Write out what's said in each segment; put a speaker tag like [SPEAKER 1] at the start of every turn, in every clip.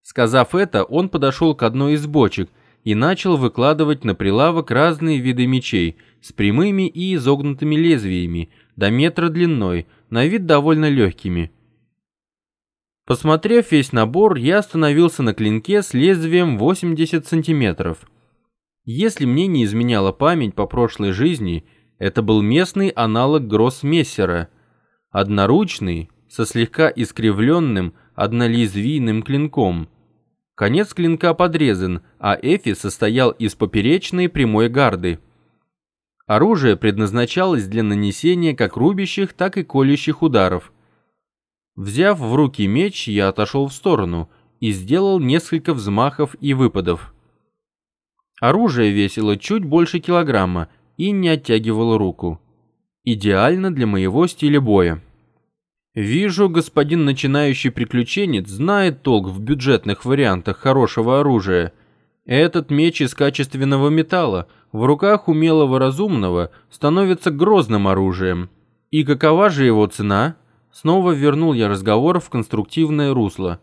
[SPEAKER 1] Сказав это, он подошел к одной из бочек и начал выкладывать на прилавок разные виды мечей с прямыми и изогнутыми лезвиями, до метра длиной, на вид довольно легкими. Посмотрев весь набор, я остановился на клинке с лезвием 80 сантиметров. Если мне не изменяла память по прошлой жизни, это был местный аналог гроссмессера, одноручный, со слегка искривленным однолезвийным клинком. Конец клинка подрезан, а эфес состоял из поперечной прямой гарды. Оружие предназначалось для нанесения как рубящих, так и колющих ударов. Взяв в руки меч, я отошел в сторону и сделал несколько взмахов и выпадов. Оружие весило чуть больше килограмма и не оттягивало руку. Идеально для моего стиля боя. Вижу, господин начинающий приключенец знает толк в бюджетных вариантах хорошего оружия. Этот меч из качественного металла в руках умелого разумного становится грозным оружием. И какова же его цена? Снова вернул я разговор в конструктивное русло.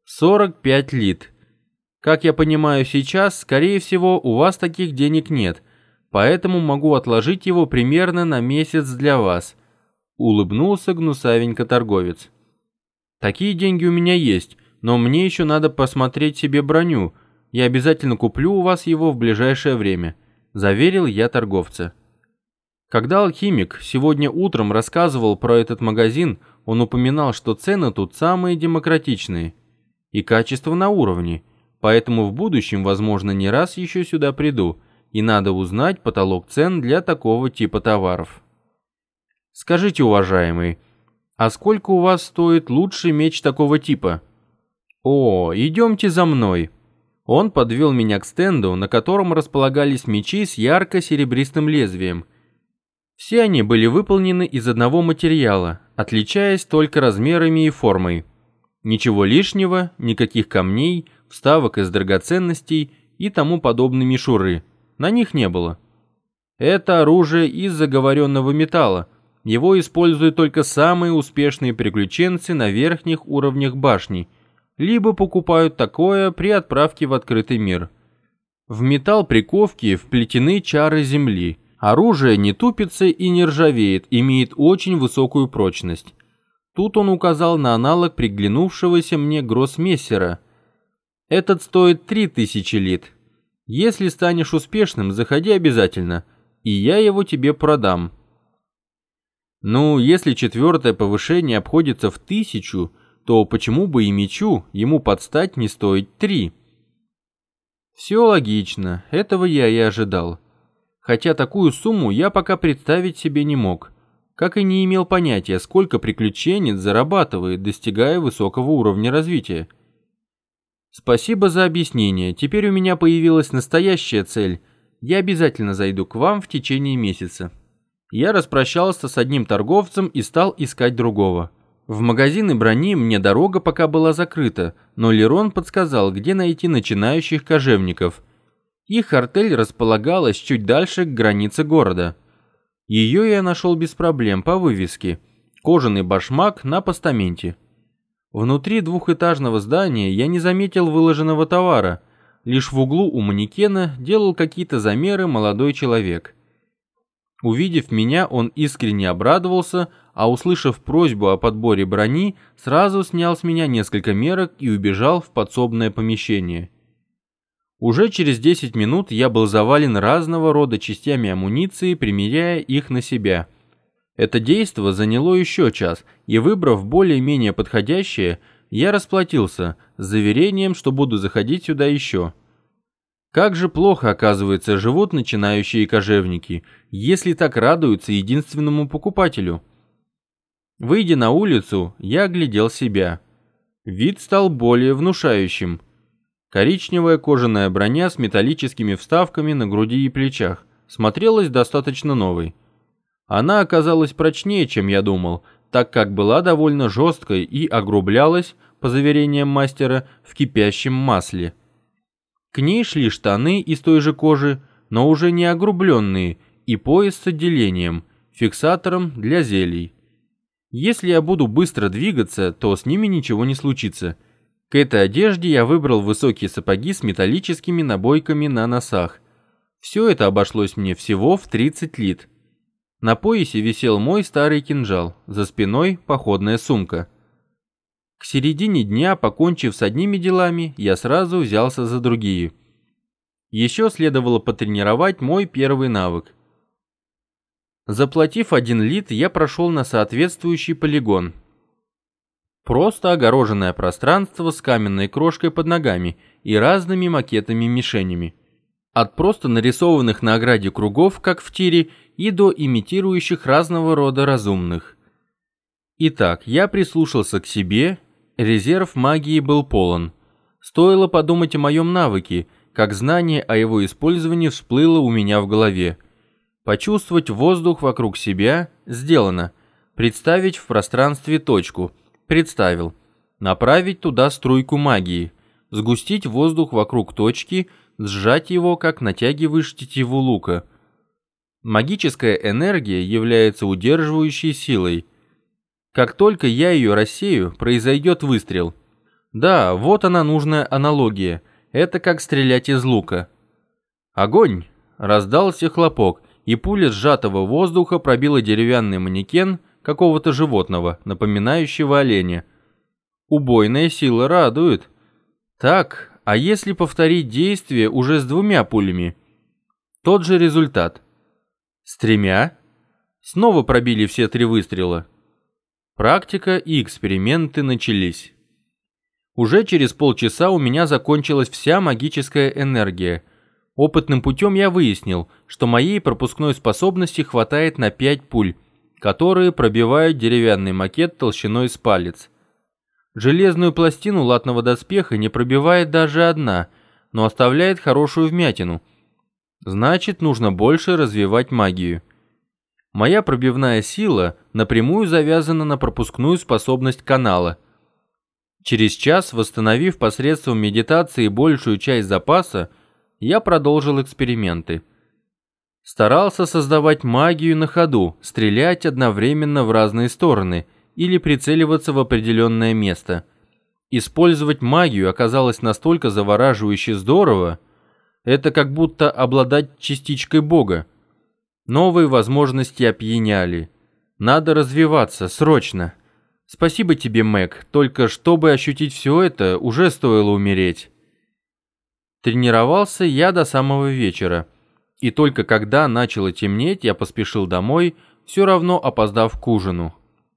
[SPEAKER 1] 45 лит. Как я понимаю сейчас, скорее всего, у вас таких денег нет, поэтому могу отложить его примерно на месяц для вас. Улыбнулся гнусавенько торговец. Такие деньги у меня есть, но мне еще надо посмотреть себе броню. Я обязательно куплю у вас его в ближайшее время, заверил я торговца. Когда алхимик сегодня утром рассказывал про этот магазин, он упоминал, что цены тут самые демократичные и качество на уровне, поэтому в будущем, возможно, не раз еще сюда приду, и надо узнать потолок цен для такого типа товаров. Скажите, уважаемый, а сколько у вас стоит лучший меч такого типа? О, идемте за мной. Он подвел меня к стенду, на котором располагались мечи с ярко-серебристым лезвием. Все они были выполнены из одного материала, отличаясь только размерами и формой. Ничего лишнего, никаких камней, вставок из драгоценностей и тому подобной мишуры на них не было. Это оружие из заговоренного металла. Его используют только самые успешные приключенцы на верхних уровнях башни, либо покупают такое при отправке в открытый мир. В металл приковки вплетены чары земли. Оружие не тупится и не ржавеет, имеет очень высокую прочность. Тут он указал на аналог приглянувшегося мне гроссмессера. Этот стоит 3000 лит. Если станешь успешным, заходи обязательно, и я его тебе продам. Ну, если 4-е повышение обходится в 1000, то почему бы и мечу ему под стать не стоить 3? Все логично, этого я и ожидал. Хотя такую сумму я пока представить себе не мог, как и не имел понятия, сколько приключенец зарабатывает, достигая высокого уровня развития. Спасибо за объяснение, теперь у меня появилась настоящая цель. Я обязательно зайду к вам в течение месяца. Я распрощался с одним торговцем и стал искать другого. В магазины брони мне дорога пока была закрыта, но Лерон подсказал, где найти начинающих кожевников. Их артель располагалась чуть дальше к границе города. Ее я нашел без проблем по вывеске «Кожаный башмак на постаменте». Внутри двухэтажного здания я не заметил выложенного товара, лишь в углу у манекена делал какие-то замеры молодой человек. Увидев меня, он искренне обрадовался, а услышав просьбу о подборе брони, сразу снял с меня несколько мерок и убежал в подсобное помещение. Уже через 10 минут я был завален разного рода частями амуниции, примеряя их на себя. Это действо заняло еще час, и выбрав более-менее подходящее, я расплатился с заверением, что буду заходить сюда еще. Как же плохо, оказывается, живут начинающие кожевники, если так радуются единственному покупателю. Выйдя на улицу, я оглядел себя. Вид стал более внушающим. Коричневая кожаная броня с металлическими вставками на груди и плечах смотрелась достаточно новой. Она оказалась прочнее, чем я думал, так как была довольно жесткой и огрублялась, по заверениям мастера, в кипящем масле. К ней шли штаны из той же кожи, но уже не огрубленные, и пояс с отделением, фиксатором для зелий. Если я буду быстро двигаться, то с ними ничего не случится. К этой одежде я выбрал высокие сапоги с металлическими набойками на носах. Все это обошлось мне всего в 30 лит. На поясе висел мой старый кинжал, за спиной походная сумка. К середине дня, покончив с одними делами, я сразу взялся за другие. Еще следовало потренировать мой первый навык. Заплатив 1 лит, я прошел на соответствующий полигон. Просто огороженное пространство с каменной крошкой под ногами и разными макетами-мишенями. От просто нарисованных на ограде кругов, как в тире, и до имитирующих разного рода разумных. Итак, я прислушался к себе, резерв магии был полон. Стоило подумать о моем навыке, как знание о его использовании всплыло у меня в голове. Почувствовать воздух вокруг себя – сделано. Представить в пространстве точку – представил. Направить туда струйку магии. Сгустить воздух вокруг точки, сжать его, как натягиваешь тетиву лука. Магическая энергия является удерживающей силой. Как только я ее рассею, произойдет выстрел. Да, вот она нужная аналогия. Это как стрелять из лука. Огонь! Раздался хлопок, и пуля сжатого воздуха пробила деревянный манекен какого-то животного, напоминающего оленя. Убойная сила радует. Так, а если повторить действие уже с 2 пулями? Тот же результат. С 3? Снова пробили все 3 выстрела. Практика и эксперименты начались. Уже через полчаса у меня закончилась вся магическая энергия. Опытным путем я выяснил, что моей пропускной способности хватает на 5 пуль, которые пробивают деревянный макет толщиной с палец. Железную пластину латного доспеха не пробивает даже одна, но оставляет хорошую вмятину. Значит, нужно больше развивать магию. Моя пробивная сила напрямую завязана на пропускную способность канала. Через час, восстановив посредством медитации большую часть запаса, я продолжил эксперименты. Старался создавать магию на ходу, стрелять одновременно в разные стороны или прицеливаться в определенное место. Использовать магию оказалось настолько завораживающе здорово, это как будто обладать частичкой Бога. Новые возможности опьяняли. Надо развиваться, срочно. Спасибо тебе, Мэг, только чтобы ощутить все это, уже стоило умереть. Тренировался я до самого вечера, и только когда начало темнеть, я поспешил домой, все равно опоздав к ужину.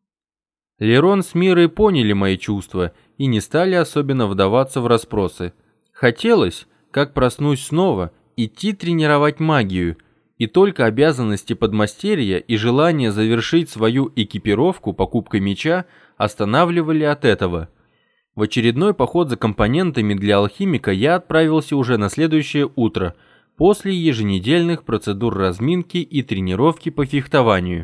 [SPEAKER 1] Лерон с Мирой поняли мои чувства и не стали особенно вдаваться в расспросы. Хотелось, как проснусь снова, идти тренировать магию, и только обязанности подмастерья и желание завершить свою экипировку покупкой меча останавливали от этого. В очередной поход за компонентами для алхимика я отправился уже на следующее утро, после еженедельных процедур разминки и тренировки по фехтованию.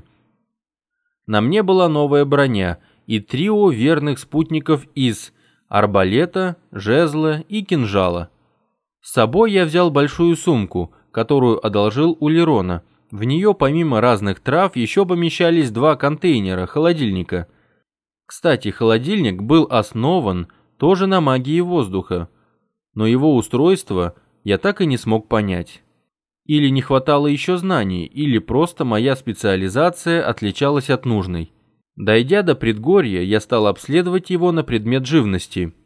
[SPEAKER 1] На мне была новая броня и трио верных спутников из арбалета, жезла и кинжала. С собой я взял большую сумку, которую одолжил у Лерона. В нее помимо разных трав еще помещались 2 контейнера холодильника. Кстати, холодильник был основан тоже на магии воздуха, но его устройство я так и не смог понять. Или не хватало еще знаний, или просто моя специализация отличалась от нужной. Дойдя до предгорья, я стал обследовать его на предмет живности.